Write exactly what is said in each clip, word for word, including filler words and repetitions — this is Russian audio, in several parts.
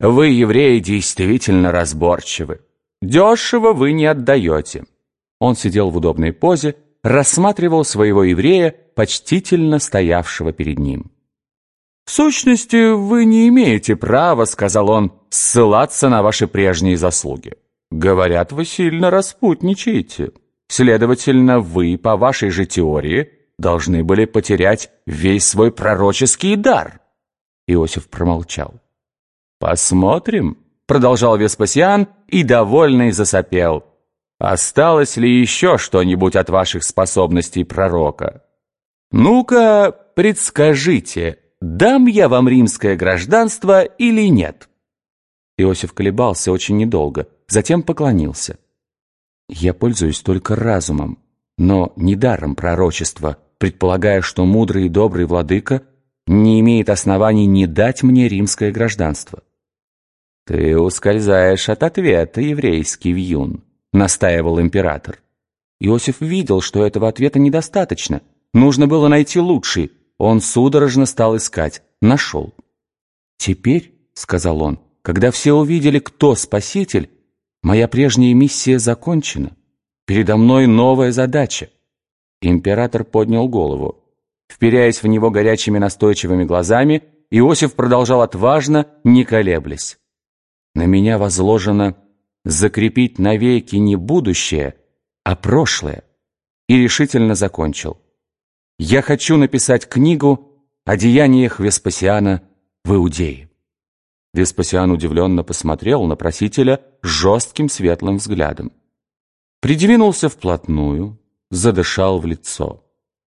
Вы, евреи, действительно разборчивы. Дешево вы не отдаете». Он сидел в удобной позе, рассматривал своего еврея, почтительно стоявшего перед ним. «В сущности, вы не имеете права, — сказал он, — ссылаться на ваши прежние заслуги. Говорят, вы сильно распутничаете. Следовательно, вы, по вашей же теории, должны были потерять весь свой пророческий дар». Иосиф промолчал. «Посмотрим, — продолжал Веспасиан и, довольный, засопел. Осталось ли еще что-нибудь от ваших способностей пророка? Ну-ка, предскажите, дам я вам римское гражданство или нет?» Иосиф колебался очень недолго, затем поклонился. «Я пользуюсь только разумом, но не даром пророчества, предполагая, что мудрый и добрый владыка не имеет оснований не дать мне римское гражданство». «Ты ускользаешь от ответа, еврейский вьюн», — настаивал император. Иосиф видел, что этого ответа недостаточно. Нужно было найти лучший. Он судорожно стал искать. Нашел. «Теперь, — сказал он, — когда все увидели, кто спаситель, моя прежняя миссия закончена. Передо мной новая задача». Император поднял голову. Вперяясь в него горячими настойчивыми глазами, Иосиф продолжал отважно, не колеблясь. «На меня возложено закрепить навеки не будущее, а прошлое». И решительно закончил. «Я хочу написать книгу о деяниях Веспасиана в Иудее». Веспасиан удивленно посмотрел на просителя жестким светлым взглядом. Придвинулся вплотную, задышал в лицо.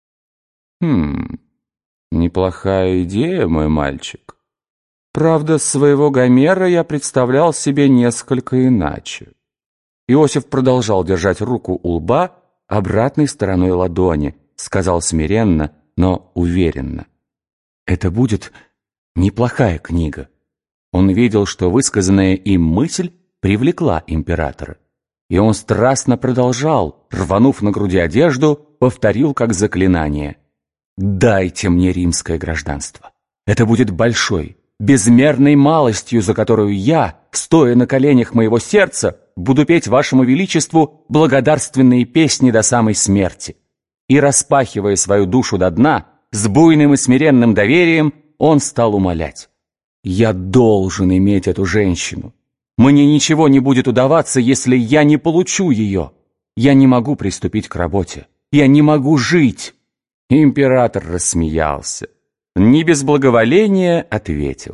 «Хм, неплохая идея, мой мальчик. Правда, своего Гомера я представлял себе несколько иначе». Иосиф продолжал держать руку у лба обратной стороной ладони, сказал смиренно, но уверенно: «Это будет неплохая книга». Он видел, что высказанная им мысль привлекла императора. И он страстно продолжал, рванув на груди одежду, повторил как заклинание: «Дайте мне римское гражданство. Это будет большой, безмерной малостью, за которую я, стоя на коленях моего сердца, буду петь вашему величеству благодарственные песни до самой смерти». И, распахивая свою душу до дна, с буйным и смиренным доверием, он стал умолять: «Я должен иметь эту женщину. Мне ничего не будет удаваться, если я не получу ее. Я не могу приступить к работе. Я не могу жить». Император рассмеялся. Не без благоволения ответил: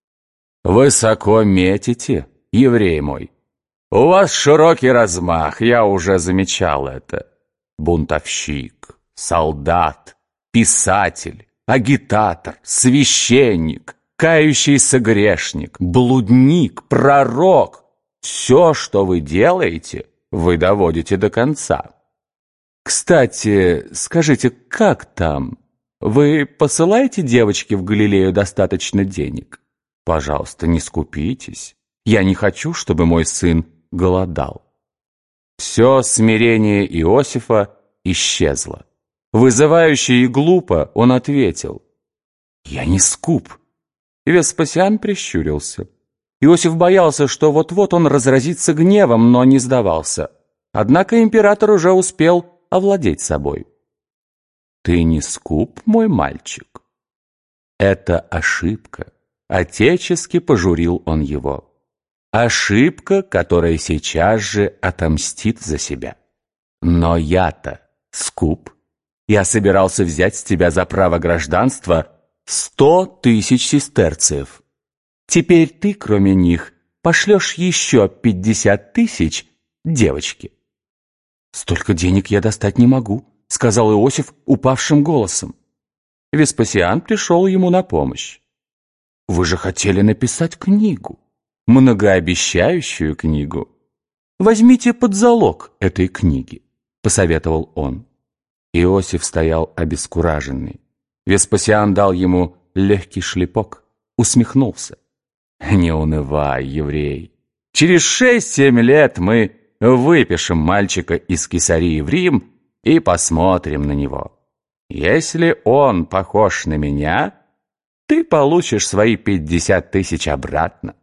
«Высоко метите, еврей мой. У вас широкий размах, я уже замечал это. Бунтовщик, солдат, писатель, агитатор, священник, кающийся грешник, блудник, пророк. Все, что вы делаете, вы доводите до конца. Кстати, скажите, как там? Вы посылаете девочке в Галилею достаточно денег? Пожалуйста, не скупитесь. Я не хочу, чтобы мой сын голодал». Все смирение Иосифа исчезло. Вызывающе и глупо он ответил: «Я не скуп». Веспасиан прищурился. Иосиф боялся, что вот-вот он разразится гневом, но не сдавался. Однако император уже успел овладеть собой. «Ты не скуп, мой мальчик?» «Это ошибка», — отечески пожурил он его. «Ошибка, которая сейчас же отомстит за себя. Но я-то скуп. Я собирался взять с тебя за право гражданства сто тысяч сестерцев. Теперь ты, кроме них, пошлешь еще пятьдесят тысяч девочке». «Столько денег я достать не могу», — сказал Иосиф упавшим голосом. Веспасиан пришел ему на помощь. «Вы же хотели написать книгу, многообещающую книгу. Возьмите под залог этой книги», — посоветовал он. Иосиф стоял обескураженный. Веспасиан дал ему легкий шлепок, усмехнулся. «Не унывай, еврей. Через шесть-семь лет мы выпишем мальчика из Кесарии в Рим и посмотрим на него. Если он похож на меня, ты получишь свои пятьдесят тысяч обратно.